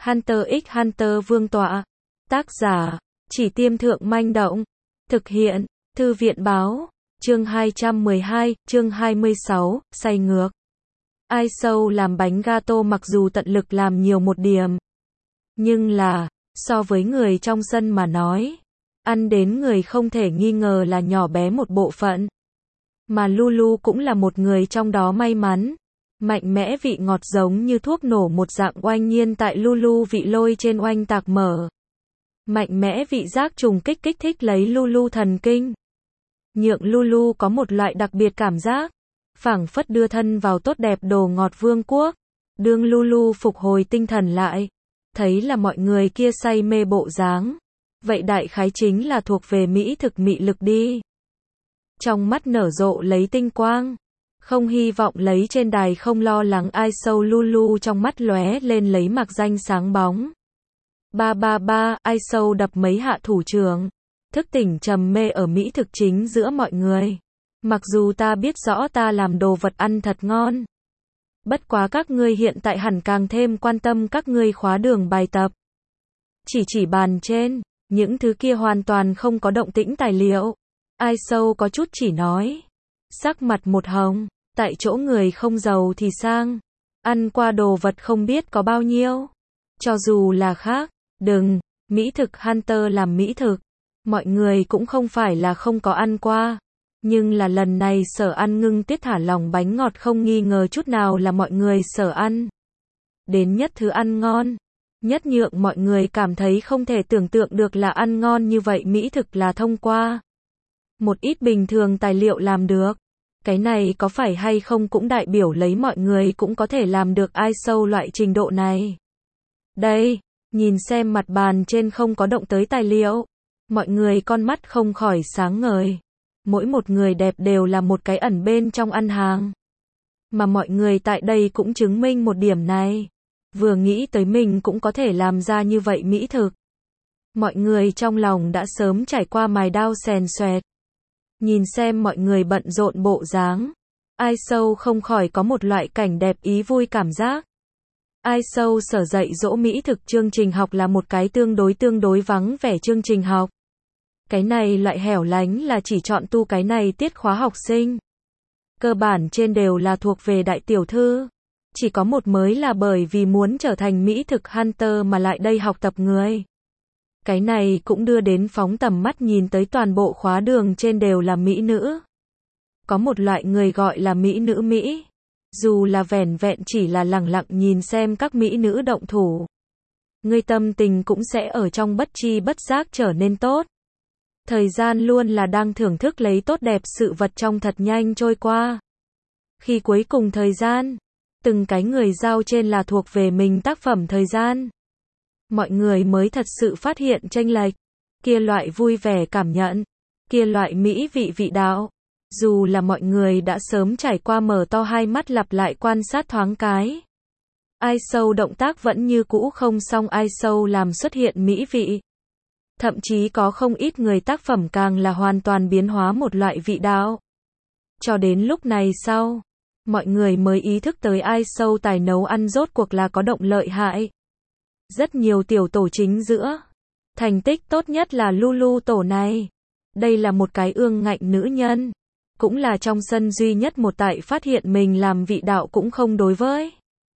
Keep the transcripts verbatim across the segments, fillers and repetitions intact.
Hunter x Hunter Vương tọa. Tác giả, Chỉ Tiêm Thượng Manh Động. Thực hiện, Thư viện Báo. Chương hai trăm mười hai, chương hai mươi sáu, say ngược. Ai Sâu làm bánh gato mặc dù tận lực làm nhiều một điểm. Nhưng là, so với người trong sân mà nói, ăn đến người không thể nghi ngờ là nhỏ bé một bộ phận. Mà Lulu cũng là một người trong đó may mắn. Mạnh mẽ vị ngọt giống như thuốc nổ một dạng oanh nhiên tại Lulu vị lôi trên oanh tạc mở. Mạnh mẽ vị giác trùng kích kích thích lấy Lulu thần kinh. Nhượng Lulu có một loại đặc biệt cảm giác, phảng phất đưa thân vào tốt đẹp đồ ngọt vương quốc. Đương Lulu phục hồi tinh thần lại, thấy là mọi người kia say mê bộ dáng. Vậy đại khái chính là thuộc về mỹ thực mị lực đi. Trong mắt nở rộ lấy tinh quang. Không hy vọng lấy trên đài không lo lắng ai sâu Lulu trong mắt lóe lên lấy mặc danh sáng bóng. Ba ba ba, ai sâu đập mấy hạ thủ trưởng. Thức tỉnh trầm mê ở mỹ thực chính giữa mọi người. Mặc dù ta biết rõ ta làm đồ vật ăn thật ngon. Bất quá các ngươi hiện tại hẳn càng thêm quan tâm các ngươi khóa đường bài tập. Chỉ chỉ bàn trên, những thứ kia hoàn toàn không có động tĩnh tài liệu. Ai sâu có chút chỉ nói. Sắc mặt một hồng, tại chỗ người không giàu thì sang. Ăn qua đồ vật không biết có bao nhiêu. Cho dù là khác, đừng, mỹ thực Hunter làm mỹ thực. Mọi người cũng không phải là không có ăn qua. Nhưng là lần này sở ăn ngưng tiết thả lỏng bánh ngọt không nghi ngờ chút nào là mọi người sở ăn. Đến nhất thứ ăn ngon. Nhất nhượng mọi người cảm thấy không thể tưởng tượng được là ăn ngon như vậy mỹ thực là thông qua một ít bình thường tài liệu làm được. Cái này có phải hay không cũng đại biểu lấy mọi người cũng có thể làm được ai sâu loại trình độ này. Đây, nhìn xem mặt bàn trên không có động tới tài liệu. Mọi người con mắt không khỏi sáng ngời. Mỗi một người đẹp đều là một cái ẩn bên trong ăn hàng. Mà mọi người tại đây cũng chứng minh một điểm này. Vừa nghĩ tới mình cũng có thể làm ra như vậy mỹ thực. Mọi người trong lòng đã sớm trải qua mài đao xèn xoẹt. Nhìn xem mọi người bận rộn bộ dáng. Ai sâu không khỏi có một loại cảnh đẹp ý vui cảm giác. Ai sâu sở dạy dỗ mỹ thực chương trình học là một cái tương đối tương đối vắng vẻ chương trình học. Cái này loại hẻo lánh là chỉ chọn tu cái này tiết khóa học sinh. Cơ bản trên đều là thuộc về đại tiểu thư. Chỉ có một mới là bởi vì muốn trở thành mỹ thực Hunter mà lại đây học tập người. Cái này cũng đưa đến phóng tầm mắt nhìn tới toàn bộ khóa đường trên đều là mỹ nữ. Có một loại người gọi là mỹ nữ Mỹ. Dù là vẻn vẹn chỉ là lẳng lặng nhìn xem các mỹ nữ động thủ. Người tâm tình cũng sẽ ở trong bất chi bất giác trở nên tốt. Thời gian luôn là đang thưởng thức lấy tốt đẹp sự vật trong thật nhanh trôi qua. Khi cuối cùng thời gian, từng cái người giao trên là thuộc về mình tác phẩm thời gian. Mọi người mới thật sự phát hiện chênh lệch, kia loại vui vẻ cảm nhận, kia loại mỹ vị vị đạo. Dù là mọi người đã sớm trải qua mở to hai mắt lặp lại quan sát thoáng cái. Ai sâu động tác vẫn như cũ không xong ai sâu làm xuất hiện mỹ vị. Thậm chí có không ít người tác phẩm càng là hoàn toàn biến hóa một loại vị đạo. Cho đến lúc này sau, mọi người mới ý thức tới ai sâu tài nấu ăn rốt cuộc là có động lợi hại. Rất nhiều tiểu tổ chính giữa. Thành tích tốt nhất là Lulu tổ này. Đây là một cái ương ngạnh nữ nhân. Cũng là trong sân duy nhất một tại phát hiện mình làm vị đạo cũng không đối với.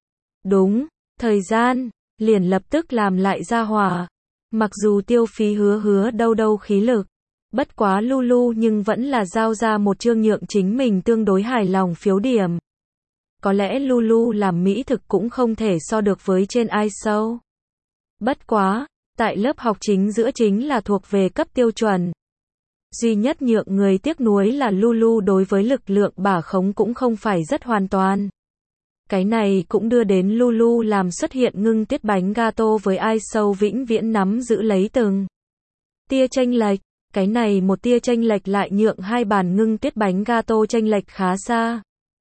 Đúng, thời gian, liền lập tức làm lại ra hỏa. Mặc dù tiêu phí hứa hứa đâu đâu khí lực. Bất quá Lulu nhưng vẫn là giao ra một chương nhượng chính mình tương đối hài lòng phiếu điểm. Có lẽ Lulu làm mỹ thực cũng không thể so được với trên ai sâu. Bất quá, tại lớp học chính giữa chính là thuộc về cấp tiêu chuẩn. Duy nhất nhượng người tiếc nuối là Lulu đối với lực lượng bả khống cũng không phải rất hoàn toàn. Cái này cũng đưa đến Lulu làm xuất hiện ngưng tiết bánh gato với ai sâu vĩnh viễn nắm giữ lấy từng tia chênh lệch. Cái này một tia chênh lệch lại nhượng hai bàn ngưng tiết bánh gato chênh lệch khá xa.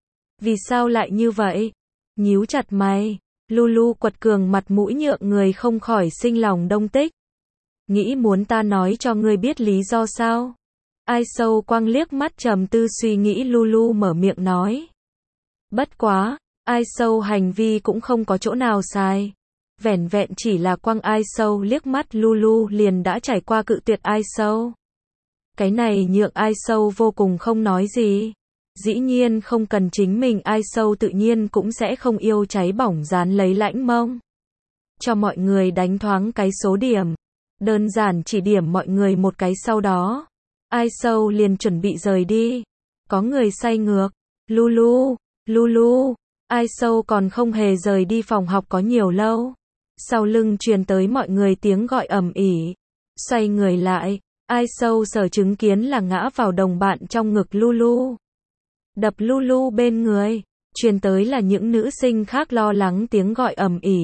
Vì sao lại như vậy? Nhíu chặt mày. Lulu quật cường mặt mũi nhượng người không khỏi sinh lòng đông tích. Nghĩ muốn ta nói cho ngươi biết lý do sao? Ai sâu quăng liếc mắt trầm tư suy nghĩ Lulu mở miệng nói. Bất quá, ai sâu hành vi cũng không có chỗ nào sai. Vẻn vẹn chỉ là quăng Ai Sâu liếc mắt Lulu liền đã trải qua cự tuyệt Ai Sâu. Cái này nhượng Ai Sâu vô cùng không nói gì. Dĩ nhiên không cần chính mình, Ai Sâu tự nhiên cũng sẽ không yêu cháy bỏng dán lấy lãnh mông. Cho mọi người đánh thoáng cái số điểm. Đơn giản chỉ điểm mọi người một cái, sau đó Ai Sâu liền chuẩn bị rời đi. Có người say ngược. Lulu, Lulu. Ai Sâu còn không hề rời đi phòng học có nhiều lâu. Sau lưng truyền tới mọi người tiếng gọi ầm ĩ. Xoay người lại, Ai Sâu sở chứng kiến là ngã vào đồng bạn trong ngực Lulu. Đập Lulu bên người, truyền tới là những nữ sinh khác lo lắng tiếng gọi ầm ĩ.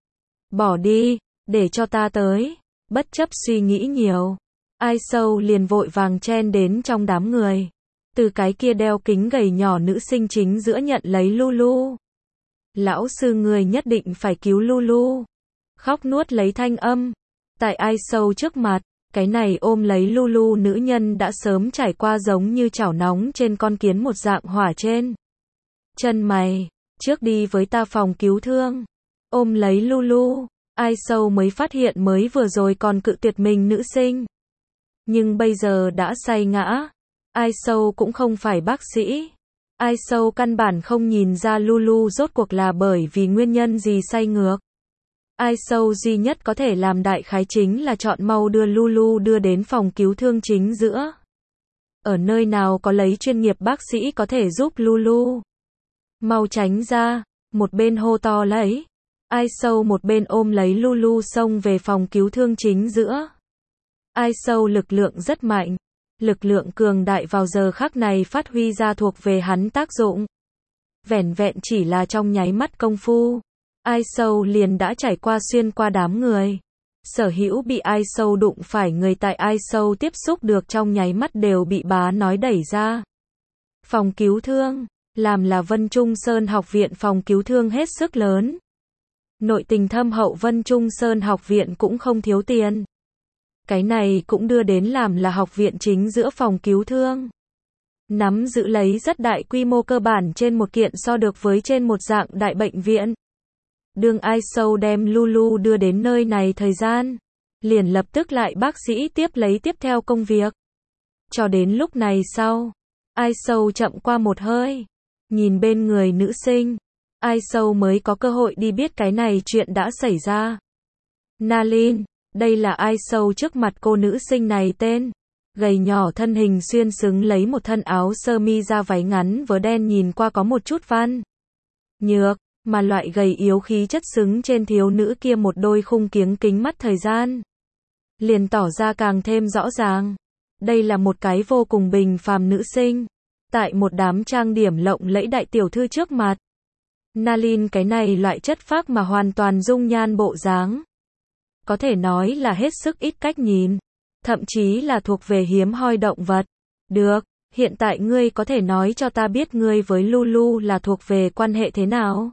Bỏ đi, để cho ta tới. Bất chấp suy nghĩ nhiều, Ai Sâu liền vội vàng chen đến trong đám người. Từ cái kia đeo kính gầy nhỏ nữ sinh chính giữa nhận lấy Lulu. Lão sư, người nhất định phải cứu Lulu. Khóc nuốt lấy thanh âm. Tại Ai Sâu trước mặt, cái này ôm lấy Lulu nữ nhân đã sớm trải qua giống như chảo nóng trên con kiến một dạng hỏa trên chân mày. Trước đi với ta phòng cứu thương. Ôm lấy Lulu, Ai Sâu mới phát hiện mới vừa rồi còn cự tuyệt mình nữ sinh. Nhưng bây giờ đã say ngã. Ai Sâu cũng không phải bác sĩ. Ai Sâu căn bản không nhìn ra Lulu rốt cuộc là bởi vì nguyên nhân gì say ngược. Ai Sâu duy nhất có thể làm đại khái chính là chọn mau đưa Lulu đưa đến phòng cứu thương chính giữa. Ở nơi nào có lấy chuyên nghiệp bác sĩ có thể giúp Lulu. Mau tránh ra, một bên hô to lấy. Ai Sâu một bên ôm lấy Lulu xông về phòng cứu thương chính giữa. Ai Sâu lực lượng rất mạnh. Lực lượng cường đại vào giờ khắc này phát huy ra thuộc về hắn tác dụng. Vẻn vẹn chỉ là trong nháy mắt công phu. Ai Sâu liền đã trải qua xuyên qua đám người. Sở hữu bị Ai Sâu đụng phải người tại Ai Sâu tiếp xúc được trong nháy mắt đều bị bá nói đẩy ra. Phòng cứu thương, làm là Vân Trung Sơn học viện phòng cứu thương hết sức lớn. Nội tình thâm hậu, Vân Trung Sơn học viện cũng không thiếu tiền. Cái này cũng đưa đến làm là học viện chính giữa phòng cứu thương. Nắm giữ lấy rất đại quy mô, cơ bản trên một kiện so được với trên một dạng đại bệnh viện. Đương Ai Sâu đem Lulu đưa đến nơi này thời gian, liền lập tức lại bác sĩ tiếp lấy tiếp theo công việc. Cho đến lúc này sau, Ai Sâu chậm qua một hơi, nhìn bên người nữ sinh, Ai Sâu mới có cơ hội đi biết cái này chuyện đã xảy ra. Nalin, đây là Ai Sâu trước mặt cô nữ sinh này tên. Gầy nhỏ thân hình xuyên xứng lấy một thân áo sơ mi da váy ngắn vớ đen, nhìn qua có một chút văn nhược, mà loại gầy yếu khí chất xứng trên thiếu nữ kia một đôi khung kiếng kính mắt thời gian liền tỏ ra càng thêm rõ ràng. Đây là một cái vô cùng bình phàm nữ sinh, tại một đám trang điểm lộng lẫy đại tiểu thư trước mặt. Nalin cái này loại chất phác mà hoàn toàn dung nhan bộ dáng, có thể nói là hết sức ít cách nhìn, thậm chí là thuộc về hiếm hoi động vật. Được, hiện tại ngươi có thể nói cho ta biết ngươi với Lulu là thuộc về quan hệ thế nào?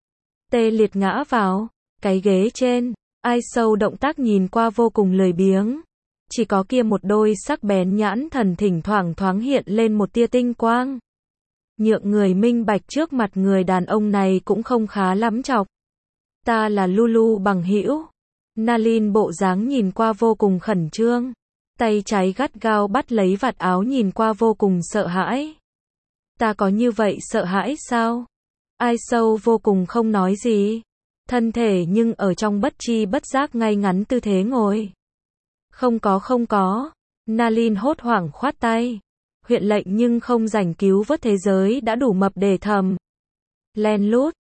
Tê liệt ngã vào cái ghế trên, Ai Sâu động tác nhìn qua vô cùng lười biếng. Chỉ có kia một đôi sắc bén nhãn thần thỉnh thoảng thoáng hiện lên một tia tinh quang. Nhượng người minh bạch trước mặt người đàn ông này cũng không khá lắm chọc. Ta là Lulu bằng hữu. Nalin bộ dáng nhìn qua vô cùng khẩn trương. Tay trái gắt gao bắt lấy vạt áo, nhìn qua vô cùng sợ hãi. Ta có như vậy sợ hãi sao? Ai Sâu vô cùng không nói gì. Thân thể nhưng ở trong bất chi bất giác ngay ngắn tư thế ngồi. Không có không có. Nalin hốt hoảng khoát tay. Huyện lệnh nhưng không rảnh cứu vớt, thế giới đã đủ mập để thầm len lút.